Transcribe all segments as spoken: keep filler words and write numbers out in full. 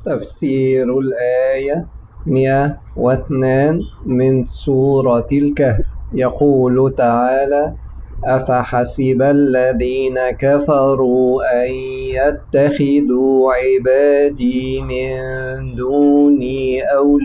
تفسير الآية مئة واثنين من سورة الكهف. يقول تعالى: أفحسب الذين كفروا أن يتخذوا عبادي من دوني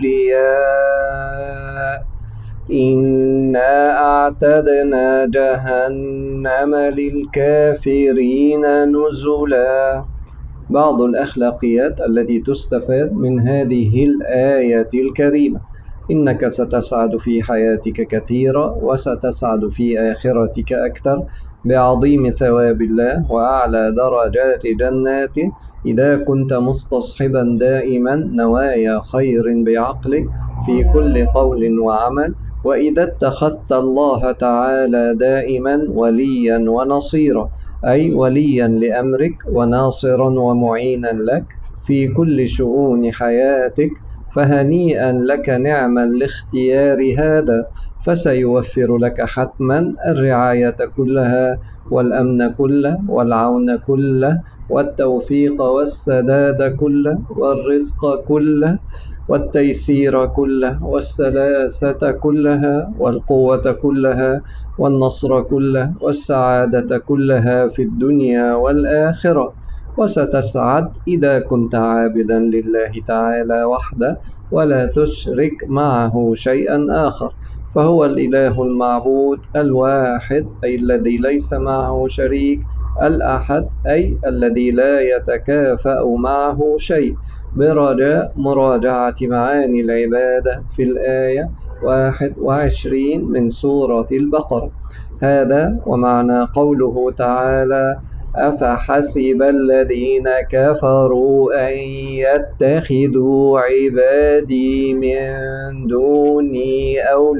أولياء إنا أعتدنا جهنم للكافرين نزلا. بعض الأخلاقيات التي تستفاد من هذه الآية الكريمة: إنك ستسعد في حياتك كثيرا، وستسعد في آخرتك أكثر بعظيم ثواب الله وأعلى درجات جناته إذا كنت مستصحبا دائما نوايا خير بعقلك في كل قول وعمل، وإذا اتخذت الله تعالى دائما وليا ونصيرا، أي وليا لأمرك وناصرا ومعينا لك في كل شؤون حياتك، فهنيئا لك نعم الاختيار هذا، فسيوفر لك حتما الرعاية كلها والأمن كله والعون كله والتوفيق والسداد كله والرزق كله والتيسير كله والسلاسة كلها والقوة كلها والنصر كله والسعادة كلها في الدنيا والآخرة. وستسعد إذا كنت عابدا لله تعالى وحده ولا تشرك معه شيئا آخر، فهو الإله المعبود الواحد، أي الذي ليس معه شريك، الأحد أي الذي لا يتكافأ معه شيء، برجاء مراجعة معاني العبادة في الآية واحد وعشرين من سورة البقرة. هذا ومعنى قوله تعالى: أفحسب الذين كفروا أن يتخذوا عبادي من دوني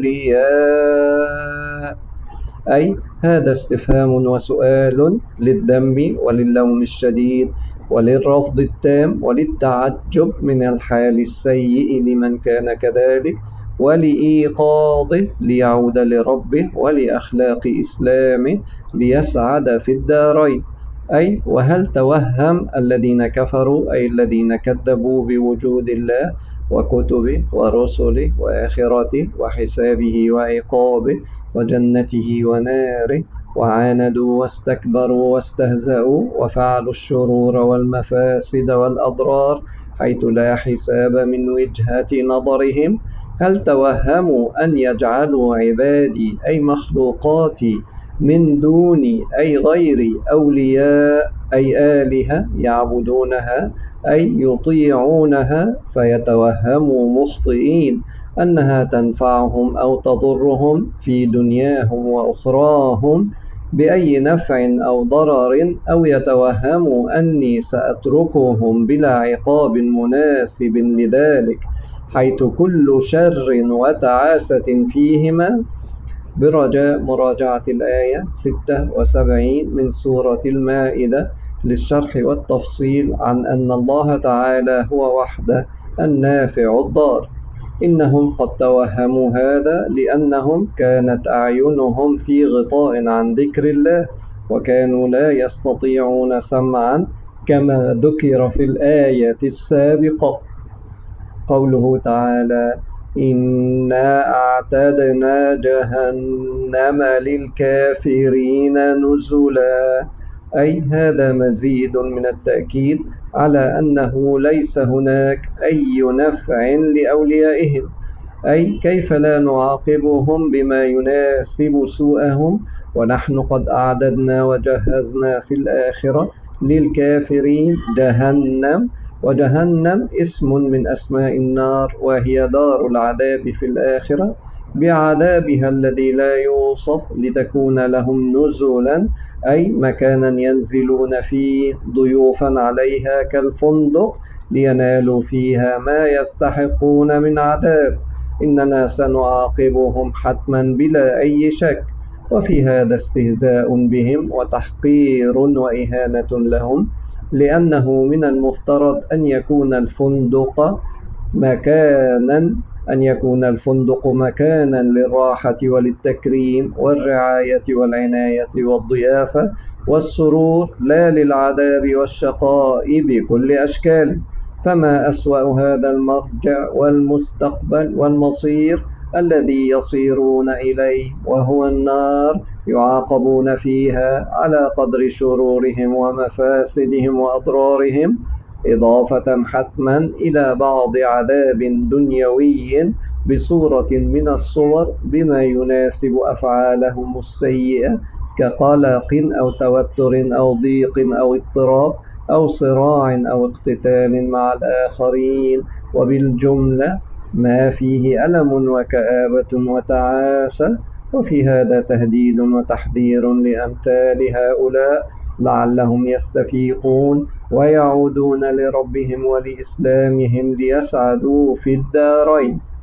أولياء، أي هذا استفهام وسؤال للذم وللوم الشديد وللرفض التام وللتعجب من الحال السيء لمن كان كذلك، ولإيقاظه ليعود لربه ولأخلاق إسلامه ليسعد في الدارين. أي وهل توهم الذين كفروا، أي الذين كذبوا بوجود الله وكتبه ورسله وآخرته وحسابه وعقابه وجنته وناره، وعاندوا واستكبروا واستهزأوا وفعلوا الشرور والمفاسد والأضرار حيث لا حساب من وجهة نظرهم، هل توهموا أن يجعلوا عبادي أي مخلوقاتي من دوني أي غيري أولياء أي آلهة يعبدونها أي يطيعونها، فيتوهموا مخطئين أنها تنفعهم أو تضرهم في دنياهم وأخراهم بأي نفع أو ضرر، أو يتوهموا أني سأتركهم بلا عقاب مناسب لذلك، حيث كل شر وتعاسة فيهما، برجاء مراجعة الآية ستة وسبعين من سورة المائدة للشرح والتفصيل عن أن الله تعالى هو وحده النافع الضار. إنهم قد توهموا هذا لأنهم كانت أعينهم في غطاء عن ذكر الله، وكانوا لا يستطيعون سمعا كما ذكر في الآية السابقة. قوله تعالى: إنا أعتدنا جهنم للكافرين نزلا، أي هذا مزيد من التأكيد على أنه ليس هناك أي نفع لأوليائهم، أي كيف لا نعاقبهم بما يناسب سوءهم ونحن قد أعددنا وجهزنا في الآخرة للكافرين جهنم، وجهنم اسم من أسماء النار، وهي دار العذاب في الآخرة بعذابها الذي لا يوصف، لتكون لهم نزلا أي مكانا ينزلون فيه ضيوفا عليها كالفندق لينالوا فيها ما يستحقون من عذاب. إننا سنعاقبهم حتما بلا أي شك، وفي هذا استهزاء بهم وتحقير وإهانة لهم، لأنه من المفترض أن يكون الفندق مكانا أن يكون الفندق مكانا للراحة وللتكريم والرعاية والعناية والضيافة والسرور، لا للعذاب والشقاء بكل أشكاله. فما أسوأ هذا المرجع والمستقبل والمصير الذي يصيرون إليه، وهو النار، يعاقبون فيها على قدر شرورهم ومفاسدهم وأضرارهم، إضافة حتما إلى بعض عذاب دنيوي بصورة من الصور بما يناسب أفعالهم السيئة، كقلق أو توتر أو ضيق أو اضطراب أو صراع أو اقتتال مع الآخرين. وبالجملة ما فيه ألم وكآبة وتعاسة. وفي هذا تهديد وتحذير لأمثال هؤلاء لعلهم يستفيقون ويعودون لربهم ولإسلامهم ليسعدوا في الدارين.